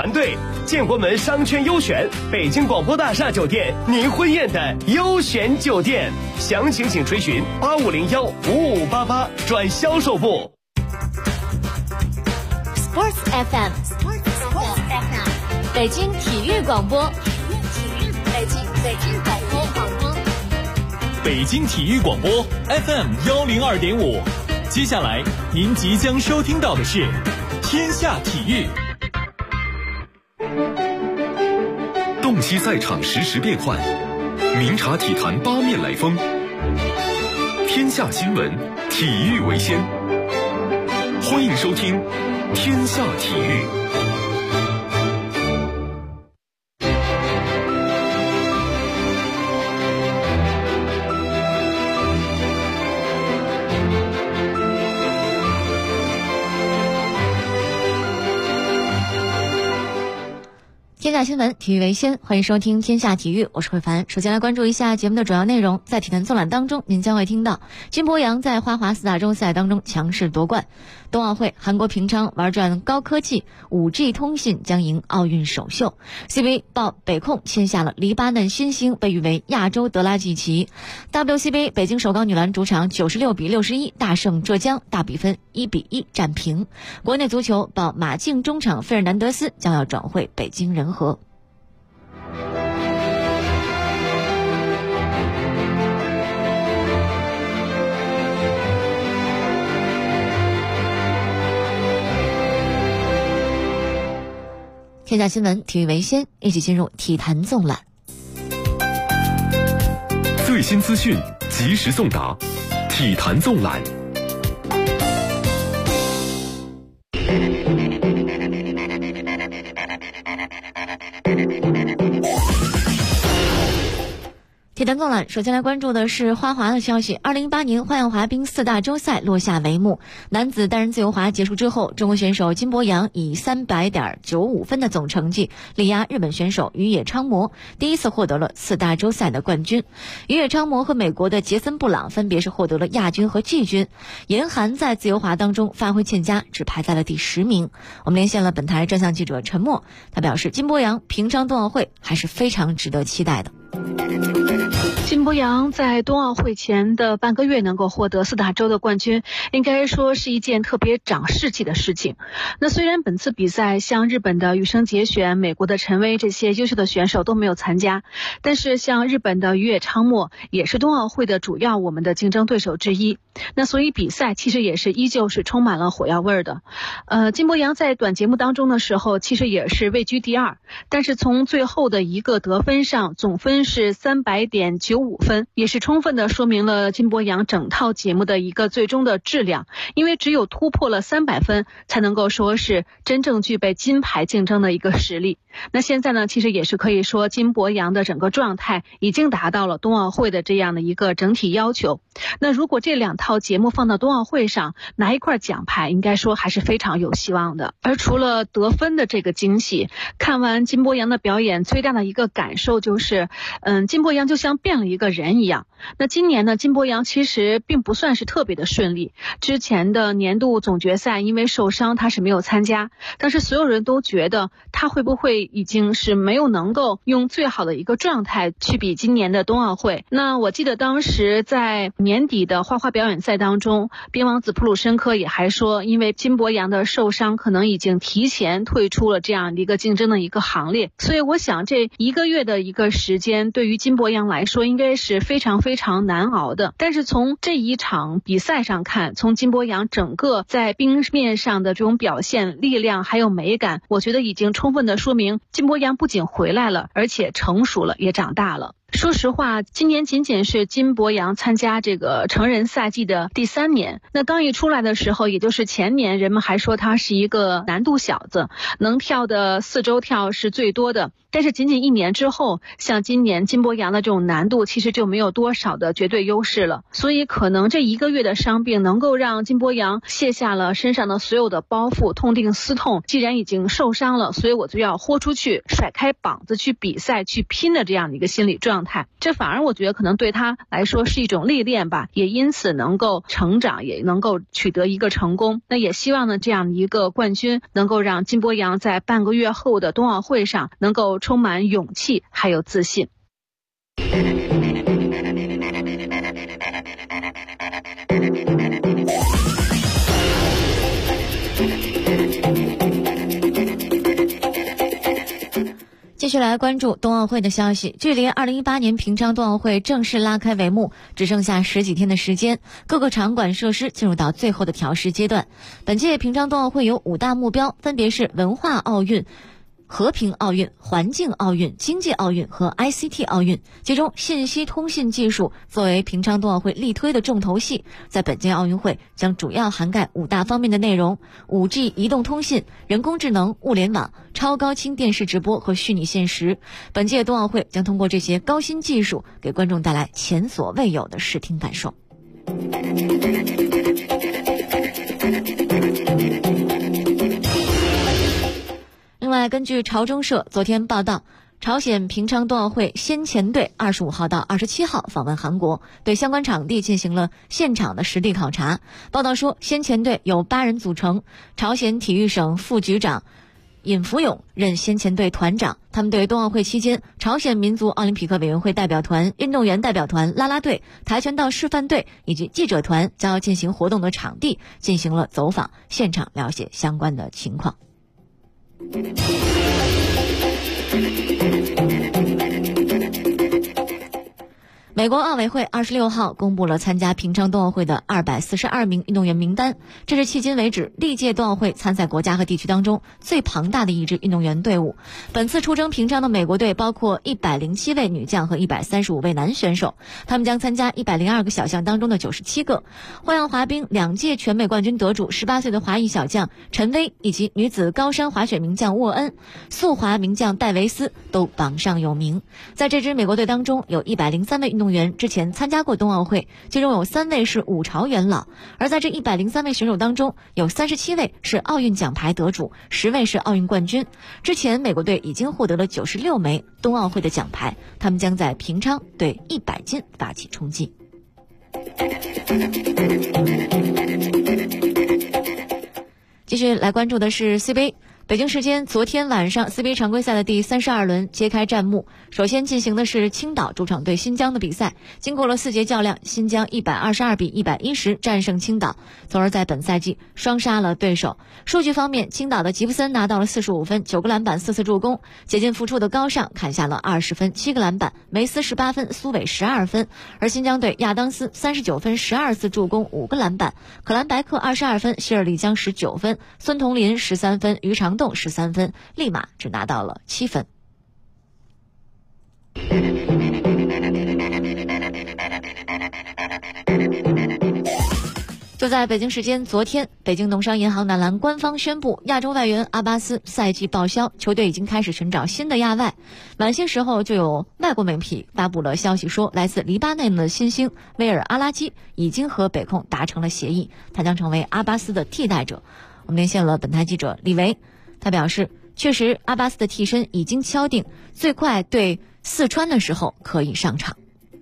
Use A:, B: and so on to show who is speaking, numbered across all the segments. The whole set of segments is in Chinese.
A: 团队，建国门商圈优选，北京广播大厦酒店，您婚宴的优选酒店。详情请垂询85015588转销售部。
B: Sports FM， 北京体育广播，北京广播，
C: 北京体育广播 FM102.5。接下来您即将收听到的是天下体育。
D: 洞悉赛场实时变幻，明察体坛八面来风。天下新闻，体育为先。欢迎收听天下体育。
B: 天下新闻，体育为先，欢迎收听天下体育，我是慧凡。首先来关注一下节目的主要内容。在体坛纵览当中，您将会听到金博洋在花滑4大洲赛当中强势夺冠。冬奥会，韩国平昌玩转高科技 5G 通信将迎奥运首秀。CBA 报北控签下了黎巴嫩新星，被誉为亚洲德拉季奇。WCBA 北京首钢女篮主场96-61大胜浙江，大比分1-1战平。国内足球报马竞中场费尔南德斯将要转会北京人和。天下新闻，体育为先，一起进入体坛纵览。
D: 最新资讯，及时送达，体坛纵览。
B: 体坛纵览，首先来关注的是花滑的消息。2018年花样滑冰4大洲赛落下帷幕，男子单人自由滑结束之后，中国选手金博洋以300.95分的总成绩力压日本选手宇野昌磨，第一次获得了4大洲赛的冠军。宇野昌磨和美国的杰森布朗分别是获得了亚军和季军。严寒在自由滑当中发挥欠佳，只排在了第10名。我们连线了本台专项记者陈默，他表示金博洋平昌冬奥会还是非常值得期待的。
E: 金博洋在冬奥会前的半个月能够获得4大洲的冠军，应该说是一件特别长士气的事情。那虽然本次比赛像日本的羽生结弦、美国的陈薇这些优秀的选手都没有参加，但是像日本的宇野昌磨也是冬奥会的主要我们的竞争对手之一。那所以比赛其实也是依旧是充满了火药味的。金博洋在短节目当中的时候其实也是位居第2，但是从最后的一个得分上，总分是300.95分，也是充分的说明了金博洋整套节目的一个最终的质量。因为只有突破了300分，才能够说是真正具备金牌竞争的一个实力。那现在呢，其实也是可以说金博洋的整个状态已经达到了冬奥会的这样的一个整体要求。那如果这2套节目放到冬奥会上，拿一块奖牌应该说还是非常有希望的。而除了得分的这个惊喜，看完金博洋的表演最大的一个感受就是金博洋就像变了一个人一样。那今年呢，金博洋其实并不算是特别的顺利，之前的年度总决赛因为受伤他是没有参加，但是所有人都觉得他会不会已经是没有能够用最好的一个状态去比今年的冬奥会。那我记得当时在年底的花滑表演赛当中，边王子普鲁申科也还说，因为金博洋的受伤可能已经提前退出了这样一个竞争的一个行列。所以我想这1个月的一个时间对于金博洋来说应该是非常非常难熬的。但是从这一场比赛上看，从金博洋整个在冰面上的这种表现、力量还有美感，我觉得已经充分的说明金博洋不仅回来了，而且成熟了，也长大了。说实话，今年仅仅是金博洋参加这个成人赛季的第3年。那刚一出来的时候，也就是前年，人们还说他是一个难度小子，能跳的4周跳是最多的。但是仅仅1年之后，像今年金博洋的这种难度其实就没有多少的绝对优势了。所以可能这1个月的伤病能够让金博洋卸下了身上的所有的包袱，痛定思痛，既然已经受伤了，所以我就要豁出去，甩开膀子去比赛去拼的这样的一个心理状态。 状态，这反而我觉得可能对他来说是一种历练吧，也因此能够成长，也能够取得一个成功。那也希望呢，这样一个冠军能够让金博洋在半个月后的冬奥会上能够充满勇气还有自信。
B: 继续来关注冬奥会的消息。距离2018年平昌冬奥会正式拉开帷幕只剩下10几天的时间，各个场馆设施进入到最后的调试阶段。本届平昌冬奥会有5大目标，分别是文化奥运、和平奥运、环境奥运、经济奥运和 ICT 奥运。其中信息通信技术作为平昌冬奥会力推的重头戏，在本届奥运会将主要涵盖5大方面的内容：5G 移动通信、人工智能、物联网、超高清电视直播和虚拟现实。本届冬奥会将通过这些高新技术，给观众带来前所未有的视听感受。另外，根据朝中社昨天报道，朝鲜平昌冬奥会先遣队25号到27号访问韩国，对相关场地进行了现场的实地考察。报道说，先遣队由8人组成，朝鲜体育省副局长尹福勇任先遣队团长。他们对冬奥会期间朝鲜民族奥林匹克委员会代表团、运动员代表团、啦啦队、跆拳道示范队以及记者团将要进行活动的场地进行了走访，现场了解相关的情况。美国奥委会26号公布了参加平昌冬奥会的242名运动员名单，这是迄今为止历届冬奥会参赛国家和地区当中最庞大的一支运动员队伍。本次出征平昌的美国队包括107位女将和135位男选手，他们将参加102个小项当中的97个。花样滑冰2届全美冠军得主18岁的华裔小将陈薇以及女子高山滑雪名将沃恩、速滑名将戴维斯都榜上有名。在这支美国队当中，有103位运动员之前参加过冬奥会，其中有3位是5朝元老。而在这103位选手当中，有37位是奥运奖牌得主，10位是奥运冠军。之前美国队已经获得了96枚冬奥会的奖牌，他们将在平昌对100金发起冲击。继续来关注的是 CBA。北京时间昨天晚上 CBA 常规赛的第32轮揭开战幕，首先进行的是青岛主场对新疆的比赛。经过了4节较量，新疆122比110战胜青岛，从而在本赛季双杀了对手。数据方面，青岛的吉布森拿到了45分、9个篮板、4次助攻；竭尽付出的高尚砍下了20分、7个篮板；梅斯18分，苏伟12分。而新疆队亚当斯39分、12次助攻、5个篮板；可兰白克22分，希尔利江19分，孙同林13分，于长栋13分，立马只拿到了7分。就在北京时间昨天，北京农商银行男篮官方宣布，亚洲外援阿巴斯赛季报销，球队已经开始寻找新的亚外。晚些时候就有外国媒体发布了消息说，来自黎巴嫩的新星威尔阿拉基已经和北控达成了协议，他将成为阿巴斯的替代者。我们连线了本台记者李维，他表示，确实阿巴斯的替身已经敲定，最快对四川的时候可以上场。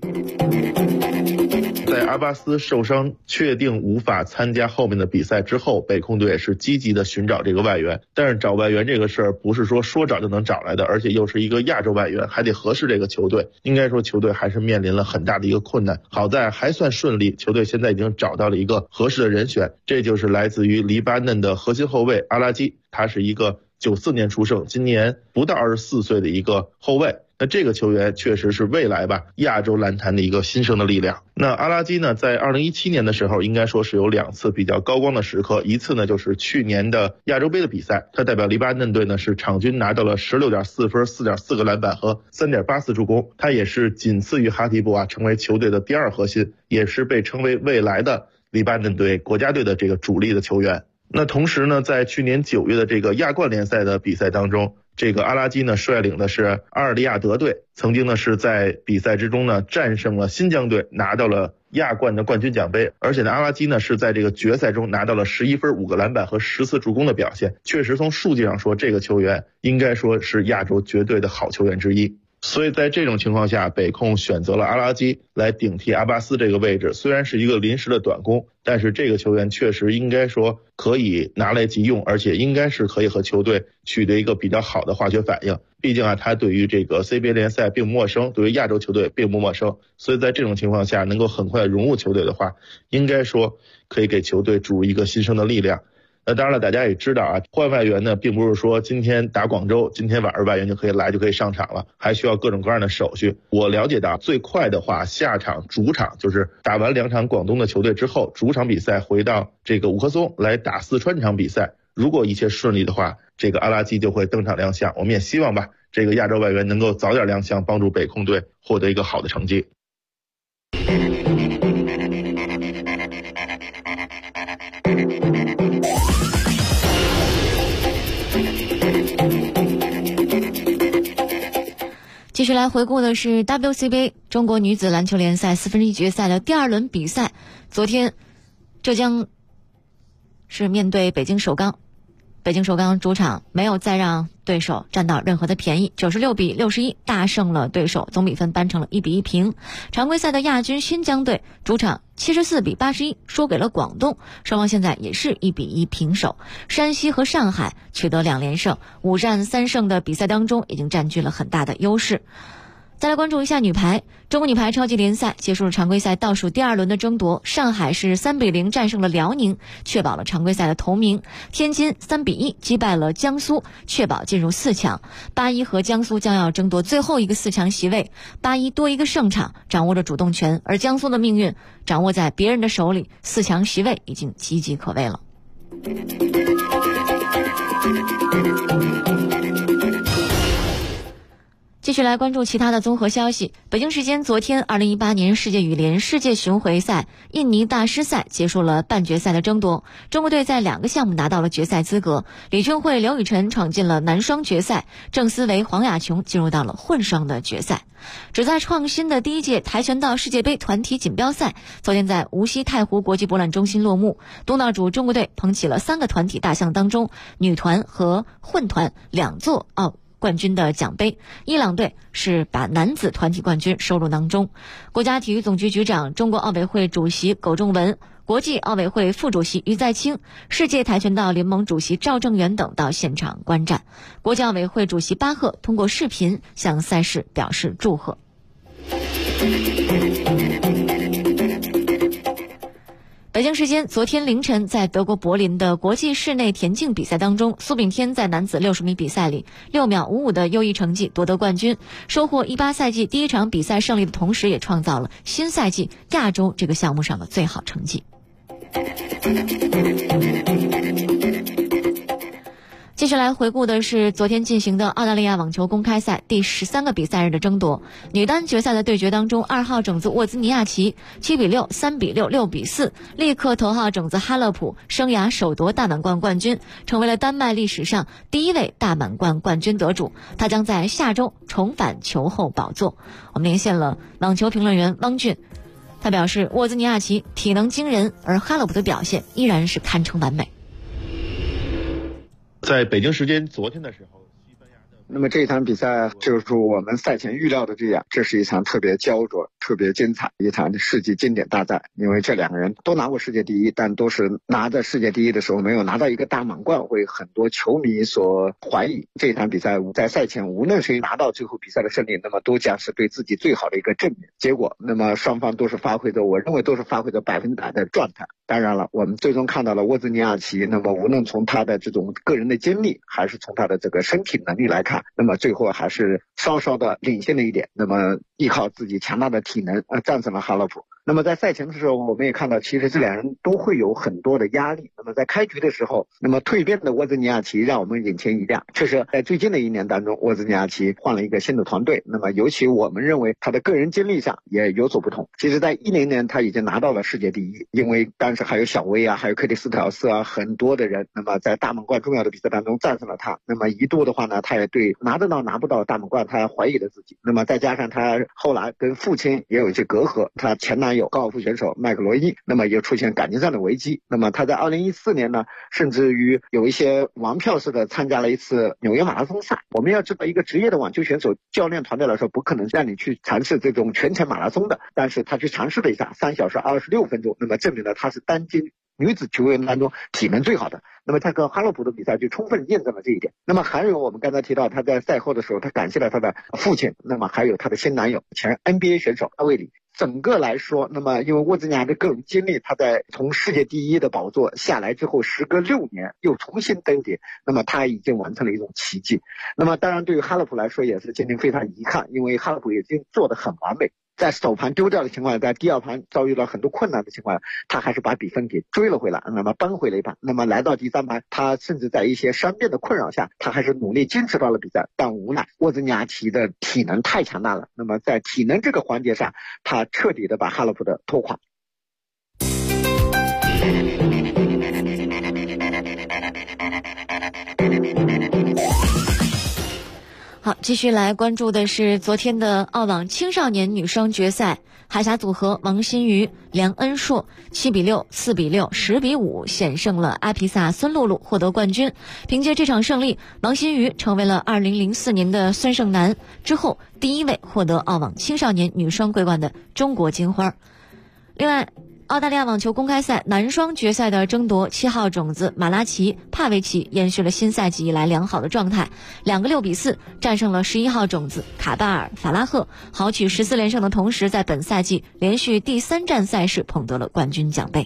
F: 在阿巴斯受伤确定无法参加后面的比赛之后，北控队也是积极的寻找这个外援。但是找外援这个事儿不是说找就能找来的，而且又是一个亚洲外援，还得合适这个球队。应该说球队还是面临了很大的一个困难，好在还算顺利，球队现在已经找到了一个合适的人选，这就是来自于黎巴嫩的核心后卫阿拉基，他是一个94年出生，今年不到24岁的一个后卫。那这个球员确实是未来吧亚洲篮坛的一个新生的力量。那阿拉基呢，在2017年的时候应该说是有2次比较高光的时刻，一次呢就是去年的亚洲杯的比赛，他代表黎巴嫩队呢是场均拿到了16.4分、4.4个篮板和3.8次助攻，他也是仅次于哈迪布成为球队的第2核心，也是被称为未来的黎巴嫩队国家队的这个主力的球员。那同时呢，在去年9月的这个亚冠联赛的比赛当中，这个阿拉基呢率领的是阿尔利亚德队，曾经呢是在比赛之中呢战胜了新疆队，拿到了亚冠的冠军奖杯。而且呢，阿拉基呢是在这个决赛中拿到了11分、5个篮板和10次助攻的表现，确实从数据上说，这个球员应该说是亚洲绝对的好球员之一。 所以在这种情况下，北控选择了阿拉基来顶替阿巴斯这个位置，虽然是一个临时的短工，但是这个球员确实应该说可以拿来急用，而且应该是可以和球队取得一个比较好的化学反应。毕竟他对于这个 CBA 联赛并不陌生，对于亚洲球队并不陌生，所以在这种情况下能够很快融入球队的话，应该说可以给球队注入一个新生的力量。那当然了，大家也知道换外援呢，并不是说今天打广州，今天晚上外援就可以上场了，还需要各种各样的手续。我了解到最快的话，下场主场就是打完2场广东的球队之后，主场比赛回到这个五棵松来打四川这场比赛。如果一切顺利的话，这个阿拉基就会登场亮相。我们也希望吧，这个亚洲外援能够早点亮相，帮助北控队获得一个好的成绩。
B: 继续来回顾的是 WCBA 中国女子篮球联赛1/4决赛的第2轮比赛。昨天浙江是面对北京首钢，北京首钢主场没有再让对手占到任何的便宜，96-61大胜了对手，总比分扳成了1-1平。常规赛的亚军新疆队主场74-81输给了广东，双方现在也是1-1平手。山西和上海取得2连胜，5战3胜的比赛当中已经占据了很大的优势。再来关注一下女排，中国女排超级联赛结束了常规赛倒数第2轮的争夺，上海是3-0战胜了辽宁，确保了常规赛的头名。天津3-1击败了江苏，确保进入4强。8-1和江苏将要争夺最后一个4强席位，8-1多一个胜场，掌握着主动权，而江苏的命运掌握在别人的手里，4强席位已经岌岌可危了。继续来关注其他的综合消息。北京时间昨天2018年世界羽联世界巡回赛印尼大师赛结束了半决赛的争夺，中国队在2个项目拿到了决赛资格，李俊慧、刘雨辰闯进了男双决赛，郑思维、黄雅琼进入到了混双的决赛。旨在创新的第1届跆拳道世界杯团体锦标赛昨天在无锡太湖国际博览中心落幕，东道主中国队捧起了3个团体大项当中女团和混团2座冠军的奖杯，伊朗队是把男子团体冠军收入囊中。国家体育总局局长、中国奥委会主席苟仲文、国际奥委会副主席于在清、世界跆拳道联盟主席赵正元等到现场观战。国际奥委会主席巴赫通过视频向赛事表示祝贺。北京时间昨天凌晨，在德国柏林的国际室内田径比赛当中，苏炳添在男子60米比赛里6秒55的优异成绩夺得冠军，收获18赛季第1场比赛胜利的同时，也创造了新赛季亚洲这个项目上的最好成绩。接下来回顾的是昨天进行的澳大利亚网球公开赛第13个比赛日的争夺。女单决赛的对决当中，2号种子沃兹尼亚奇7-6、3-6、6-4力克头号种子哈勒普，生涯首夺大满贯冠军，成为了丹麦历史上第1位大满贯冠军得主。他将在下周重返球后宝座。我们连线了网球评论员汪俊，他表示沃兹尼亚奇体能惊人，而哈勒普的表现依然是堪称完美。
F: 在北京时间昨天的时候，
G: 那么这一场比赛就是我们赛前预料的这样，这是一场特别焦灼、特别精彩一场世纪经典大战。因为这2个人都拿过世界第1，但都是拿着世界第1的时候没有拿到一个大满贯，为很多球迷所怀疑。这场比赛在赛前无论谁拿到最后比赛的胜利，那么都将是对自己最好的一个证明。结果那么双方都是发挥着，我认为都是发挥着100%的状态。当然了，我们最终看到了沃兹尼亚奇，那么无论从他的这种个人的经历，还是从他的这个身体能力来看，那么最后还是稍稍的领先了一点，那么依靠自己强大的体能战胜了哈勒普。那么在赛前的时候，我们也看到其实这2人都会有很多的压力。那么在开局的时候，那么蜕变的沃兹尼亚奇让我们眼前一亮。确实在最近的1年当中，沃兹尼亚奇换了一个新的团队，那么尤其我们认为他的个人经历上也有所不同。其实在2010年他已经拿到了世界第1，因为当时还有小威还有克里斯特尔斯很多的人，那么在大满贯重要的比赛当中战胜了他。那么一度的话呢，他也对拿得到拿不到大满贯他怀疑了自己。那么再加上他后来跟父亲也有一些隔阂，他前男男友高尔夫选手麦克罗伊，那么也出现感情上的危机。那么他在2014年呢，甚至于有一些玩票式的参加了一次纽约马拉松赛。我们要知道，一个职业的网球选手，教练团队来说不可能让你去尝试这种全程马拉松的，但是他去尝试了一下，3小时26分钟，那么证明了他是当今女子球员当中体能最好的。那么他跟哈洛普的比赛就充分验证了这一点。那么还有我们刚才提到，他在赛后的时候，他感谢了他的父亲，那么还有他的新男友前 NBA 选手阿维里。整个来说，那么因为沃兹尼亚的个人经历，他在从世界第一的宝座下来之后，时隔6年又重新登顶，那么他已经完成了一种奇迹。那么当然对于哈洛普来说也是今天非常遗憾，因为哈洛普已经做得很完美，在首盘丢掉的情况下，在第二盘遭遇到很多困难的情况下，他还是把比分给追了回来，那么扳回了一盘。那么来到第3盘，他甚至在一些伤病的困扰下，他还是努力坚持到了比赛，但无奈沃兹尼亚奇的体能太强大了，那么在体能这个环节上，他彻底的把哈洛普的拖垮。
B: 好，继续来关注的是昨天的澳网青少年女双决赛，海峡组合王欣瑜、梁恩硕7比6、4比6、10比5险胜了阿皮萨孙露露，获得冠军。凭借这场胜利，王欣瑜成为了2004年的孙胜男之后第一位获得澳网青少年女双桂冠的中国金花。另外，澳大利亚网球公开赛男双决赛的争夺7号种子马拉奇、帕维奇延续了新赛季以来良好的状态，2个6比4战胜了11号种子卡巴尔、法拉赫，豪取14连胜的同时，在本赛季连续第3站赛事捧得了冠军奖杯。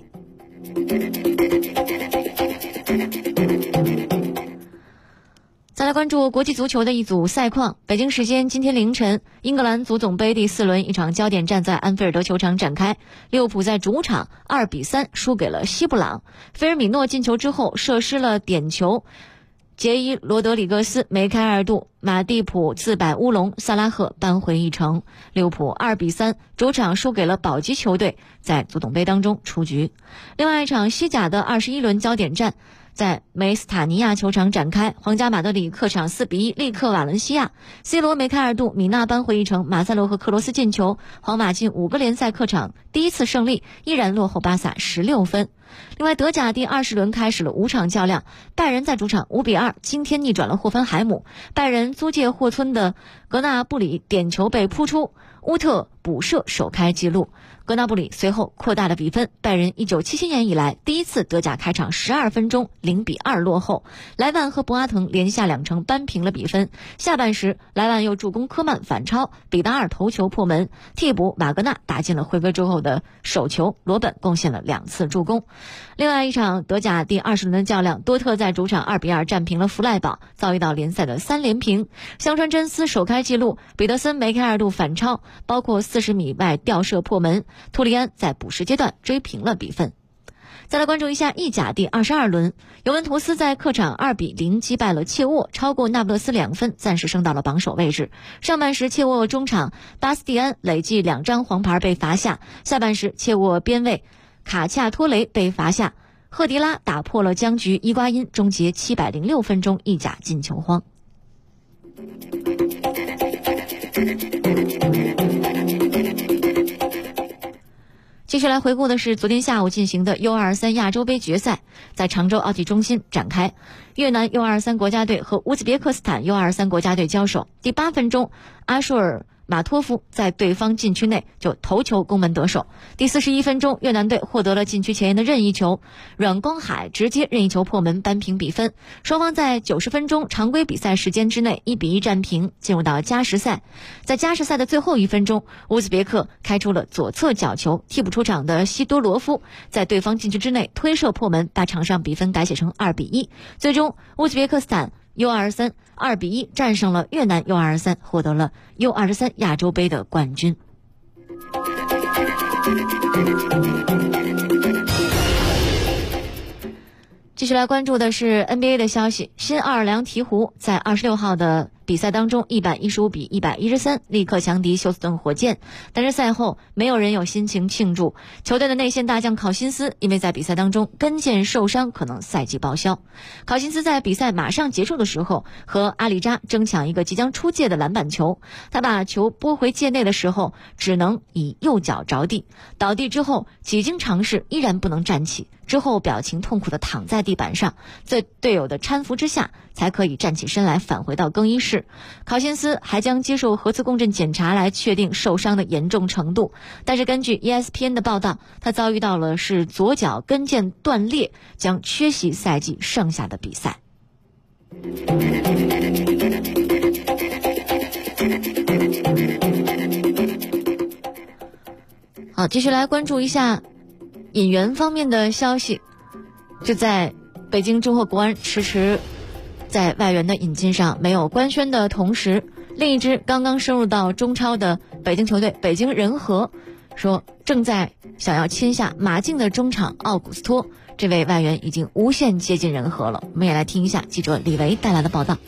B: 再来关注国际足球的一组赛况。北京时间今天凌晨，英格兰足总杯第4轮一场焦点战在安菲尔德球场展开，利物浦在主场2比3输给了西布朗，菲尔米诺进球之后射失了点球，杰伊罗德里格斯梅开2度，马蒂普自摆乌龙，萨拉赫扳回一城。利物浦2比3主场输给了保级球队，在足总杯当中出局。另外一场西甲的21轮焦点战在梅斯塔尼亚球场展开，皇家马德里客场4比1力克瓦伦西亚，C 罗梅开2度，米纳扳回一城，马塞洛和克罗斯进球，皇马进5个联赛客场第一次胜利，依然落后巴萨16分。另外，德甲第20轮开始了5场较量，拜仁在主场5比2惊天逆转了霍芬海姆，拜仁租借霍村的格纳布里点球被扑出，乌特补射首开纪录，格纳布里随后扩大了比分，拜仁1977年以来第一次德甲开场12分钟0比2落后，莱万和博阿滕连下2城扳平了比分。下半时，莱万又助攻科曼反超，比达尔头球破门，替补瓦格纳打进了回归之后的首球，罗本贡献了2次助攻。另外一场德甲第20轮的较量，多特在主场2比2战平了弗赖堡，遭遇到联赛的3连平。香川真司首开纪录，彼得森梅开2度反超，包括40米外吊射破门，图里安在补时阶段追平了比分。再来关注一下意甲第22轮，尤文图斯在客场2比0击败了切沃，超过那不勒斯2分，暂时升到了榜首位置。上半时切沃中场巴斯蒂安累计2张黄牌被罚下，下半时切沃边卫卡恰托雷被罚下，赫迪拉打破了僵局，伊瓜因终结706分钟意甲进球荒。接下来回顾的是昨天下午进行的 U23 亚洲杯决赛，在常州奥体中心展开，越南 U23 国家队和乌兹别克斯坦 U23 国家队交手。第8分钟，阿舒尔马托夫在对方禁区内就头球攻门得手。第41分钟，越南队获得了禁区前沿的任意球，阮光海直接任意球破门扳平比分。双方在90分钟常规比赛时间之内1比1战平，进入到加时赛。在加时赛的最后1分钟，乌兹别克开出了左侧角球，替补出场的西多罗夫在对方禁区之内推射破门，把场上比分改写成2比1。最终，乌兹别克斯坦U23 2比1战胜了越南 U23， 获得了 U23 亚洲杯的冠军。继续来关注的是 NBA 的消息，新奥尔良鹈鹕在26号的比赛当中115比113立刻强敌休斯顿火箭，但是赛后没有人有心情庆祝。球队的内线大将考辛斯因为在比赛当中跟腱受伤，可能赛季报销。考辛斯在比赛马上结束的时候和阿里扎争抢一个即将出界的篮板球，他把球拨回界内的时候只能以右脚着地，倒地之后几经尝试依然不能站起，之后表情痛苦地躺在地板上，在队友的搀扶之下才可以站起身来返回到更衣室。考辛斯还将接受核磁共振检查来确定受伤的严重程度，但是根据 ESPN 的报道，他遭遇到了是左脚跟腱断裂，将缺席赛季剩下的比赛。好，继续来关注一下引援方面的消息。就在北京中赫国安迟迟在外援的引进上没有官宣的同时，另一支刚刚升入到中超的北京球队北京人和说正在想要签下马竞的中场奥古斯托，这位外援已经无限接近人和了。我们也来听一下记者李维带来的报道。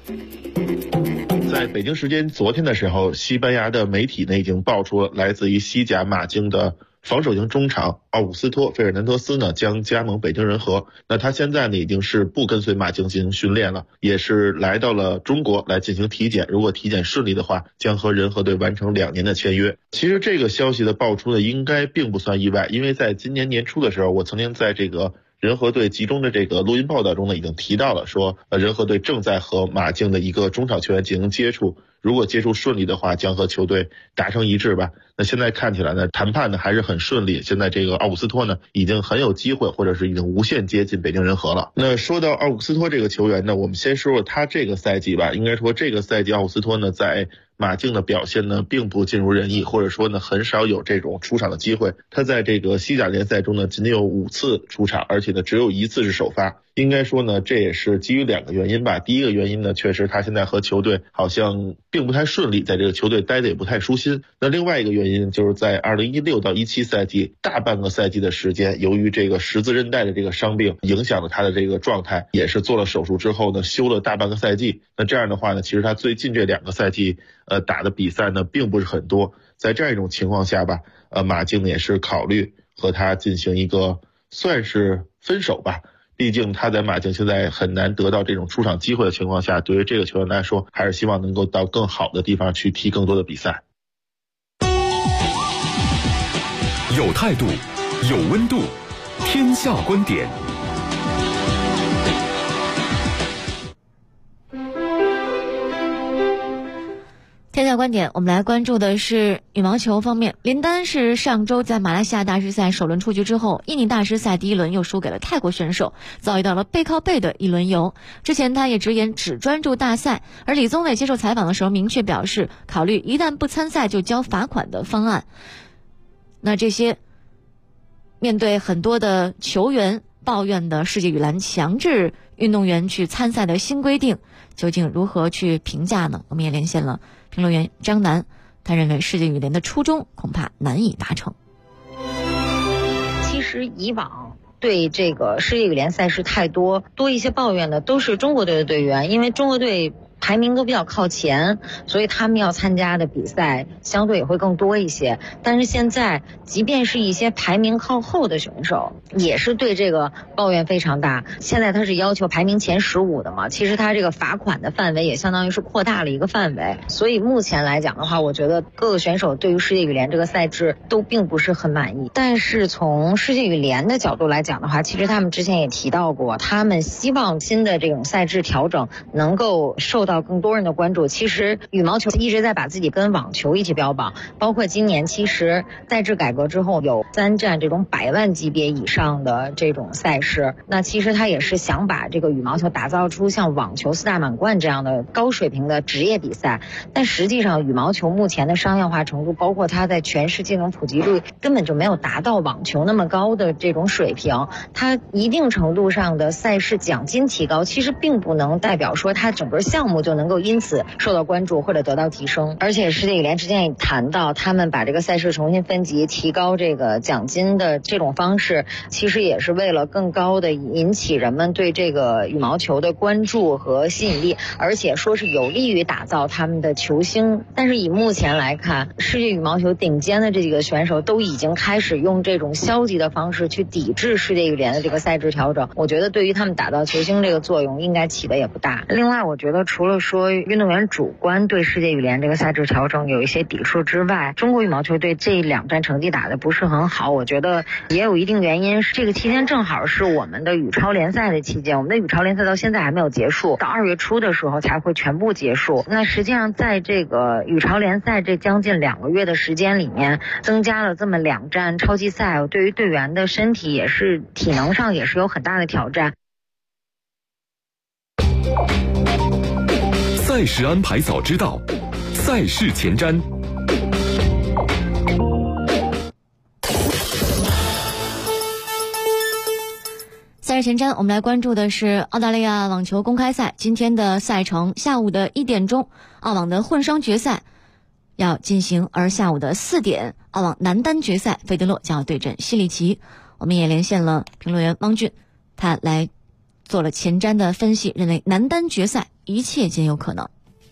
F: 在北京时间昨天的时候，西班牙的媒体呢已经爆出了来自于西甲马竞的防守型中场奥古斯托·费尔南德斯呢将加盟北京人和。那他现在呢已经是不跟随马竞进行训练了，也是来到了中国来进行体检，如果体检顺利的话，将和人和队完成2年的签约。其实这个消息的爆出呢应该并不算意外，因为在今年年初的时候，我曾经在这个人和队集中的这个录音报道中呢已经提到了，说人和队正在和马竞的一个中场球员进行接触，如果接触顺利的话，将和球队达成一致吧。那现在看起来呢，谈判呢还是很顺利，现在这个奥古斯托呢已经很有机会，或者是已经无限接近北京人和了。那说到奥古斯托这个球员呢，我们先说说他这个赛季吧。应该说这个赛季奥古斯托呢在马竞的表现呢并不尽如人意，或者说呢很少有这种出场的机会。他在这个西甲联赛中呢仅有5次出场，而且呢只有1次是首发。应该说呢这也是基于2个原因吧。第一个原因呢，确实他现在和球队好像并不太顺利，在这个球队待的也不太舒心。那另外一个原因就是在2016到17赛季大半个赛季的时间，由于这个十字韧带的这个伤病影响了他的这个状态，也是做了手术之后呢休了大半个赛季。那这样的话呢，其实他最近这2个赛季打的比赛呢并不是很多。在这样一种情况下吧，马竞也是考虑和他进行一个算是分手吧。毕竟他在马竞现在很难得到这种出场机会的情况下，对于这个球员来说，还是希望能够到更好的地方去踢更多的比赛。
D: 有态度，有温度，天下观点。
B: 天下观点，我们来关注的是羽毛球方面。林丹是上周在马来西亚大师赛首轮出局之后，印尼大师赛第1轮又输给了泰国选手，遭遇到了背靠背的一轮游。之前他也直言只专注大赛，而李宗伟接受采访的时候明确表示，考虑一旦不参赛就交罚款的方案。那这些面对很多的球员抱怨的世界羽篮强制运动员去参赛的新规定，究竟如何去评价呢？我们也连线了评论员张楠，他认为世界羽联的初衷恐怕难以达成。
H: 其实以往对这个世界羽联赛事太多一些抱怨的都是中国队的队员，因为中国队排名都比较靠前，所以他们要参加的比赛相对也会更多一些。但是现在即便是一些排名靠后的选手也是对这个抱怨非常大。现在他是要求排名前15的嘛，其实他这个罚款的范围也相当于是扩大了一个范围。所以目前来讲的话，我觉得各个选手对于世界羽联这个赛制都并不是很满意。但是从世界羽联的角度来讲的话，其实他们之前也提到过，他们希望新的这种赛制调整能够受到更多人的关注。其实羽毛球一直在把自己跟网球一起标榜，包括今年其实赛制改革之后有3站这种100万级别以上的这种赛事，那其实他也是想把这个羽毛球打造出像网球4大满贯这样的高水平的职业比赛。但实际上羽毛球目前的商业化程度，包括它在全世界的普及率根本就没有达到网球那么高的这种水平。它一定程度上的赛事奖金提高，其实并不能代表说它整个项目目就能够因此受到关注或者得到提升。而且世界羽联之前也谈到，他们把这个赛事重新分级，提高这个奖金的这种方式，其实也是为了更高的引起人们对这个羽毛球的关注和吸引力，而且说是有利于打造他们的球星。但是以目前来看，世界羽毛球顶尖的这几个选手都已经开始用这种消极的方式去抵制世界羽联的这个赛制调整，我觉得对于他们打造球星这个作用应该起的也不大。另外，我觉得除了说运动员主观对世界羽联这个赛制调整有一些抵触之外，中国羽毛球队这2站成绩打得不是很好，我觉得也有一定原因。这个期间正好是我们的羽超联赛的期间，我们的羽超联赛到现在还没有结束，到2月初的时候才会全部结束。那实际上在这个羽超联赛这将近2个月的时间里面，增加了这么2站超级赛，对于队员的身体也是体能上也是有很大的挑战。
D: 赛事安排早知道，赛事前瞻。
B: 赛事前瞻，我们来关注的是澳大利亚网球公开赛今天的赛程。下午的1点钟，澳网的混双决赛要进行，而下午的4点，澳网男单决赛，费德勒将要对阵西里奇。我们也连线了评论员汪俊，他来做了前瞻的分析，认为男单决赛一切皆有可能。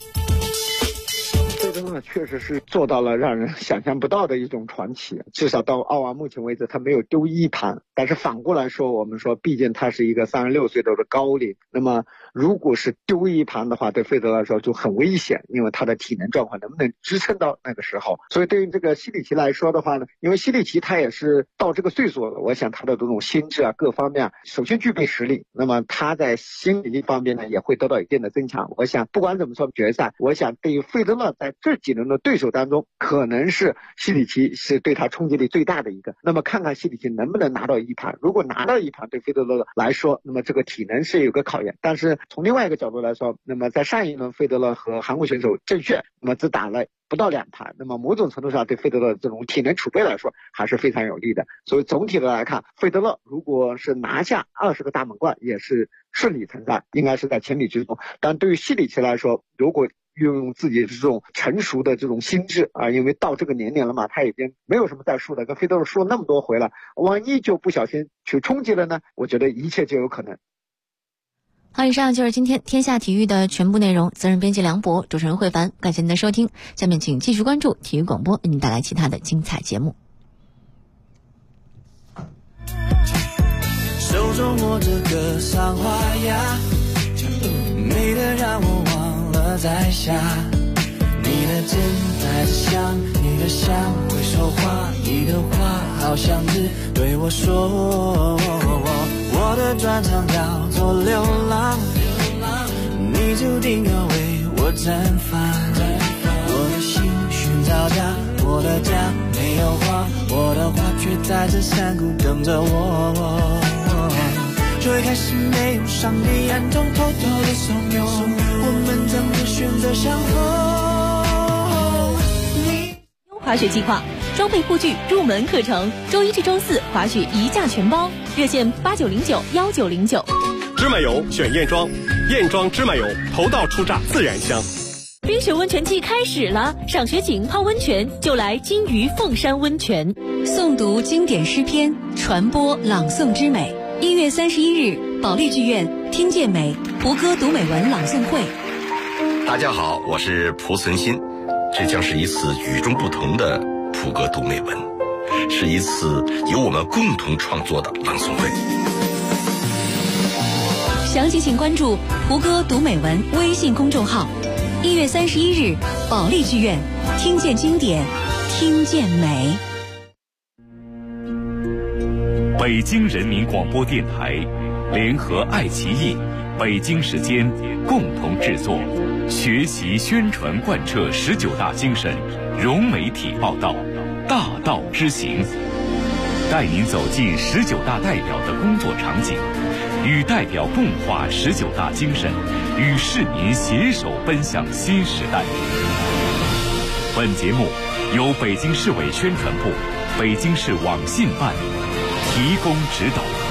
G: 费德勒确实是做到了让人想象不到的一种传奇，至少到澳网目前为止他没有丢一盘。但是反过来说，我们说毕竟他是一个36岁的高龄，那么如果是丢一盘的话，对费德勒来说就很危险，因为他的体能状况能不能支撑到那个时候。所以对于这个西里奇来说的话呢，因为西里奇他也是到这个岁数了，我想他的这种心智啊各方面首先具备实力，那么他在心理方面呢也会得到一定的增强。我想不管怎么说决赛，我想对于费德勒在这几轮的对手当中，可能是西里奇是对他冲击力最大的一个。那么看看西里奇能不能拿到一盘，如果拿到一盘，对费德勒来说，那么这个体能是有个考验。但是从另外一个角度来说，那么在上一轮费德勒和韩国选手郑炫，那么只打了不到2盘，那么某种程度上对费德勒这种体能储备来说还是非常有利的。所以总体的来看，费德勒如果是拿下20个大满贯，也是顺理成章，应该是在情理之中。但对于西里奇来说，如果运用自己的这种成熟的这种心智啊，因为到这个年龄了嘛，他已经没有什么再输的，跟费德勒输了那么多回了，万一就不小心去冲击了呢？我觉得一切就有可能。
B: 好，以上就是今天天下体育的全部内容。责任编辑梁博，主持人慧凡，感谢您的收听。下面请继续关注体育广播，为您带来其他的精彩节目。
I: 手中握着个桑花呀，美得让我忘了在下。你的肩带着香，你的香会说话，你的话好像只对我说。我的专长叫做流浪，你注定要为我绽放。我的心寻找家，我的家没有花，我的花却在这山谷等着我。最开始没有上帝暗中偷偷的怂恿，我们怎么选择相逢？
J: 滑雪计划，装备护具，入门课程，周1至周4滑雪1价全包，热线89091909。
A: 芝麻油选燕庄，燕庄芝麻油，头道初榨自然香。
J: 冰雪温泉季开始了，赏雪景泡温泉就来金鱼凤山温泉。
K: 诵读经典诗篇，传播朗诵之美。1月31日，保利剧院听见美胡歌读美文朗诵会。
L: 大家好，我是蒲存昕，这将是一次与众不同的胡歌读美文，是一次由我们共同创作的朗诵会。
K: 详情请关注胡歌读美文微信公众号。1月31日，保利剧院听见经典，听见美。
C: 北京人民广播电台联合爱奇艺、北京时间共同制作，学习宣传贯彻19大精神，融媒体报道，大道之行，带您走进19大代表的工作场景，与代表共话19大精神，与市民携手奔向新时代。本节目由北京市委宣传部、北京市网信办提供指导。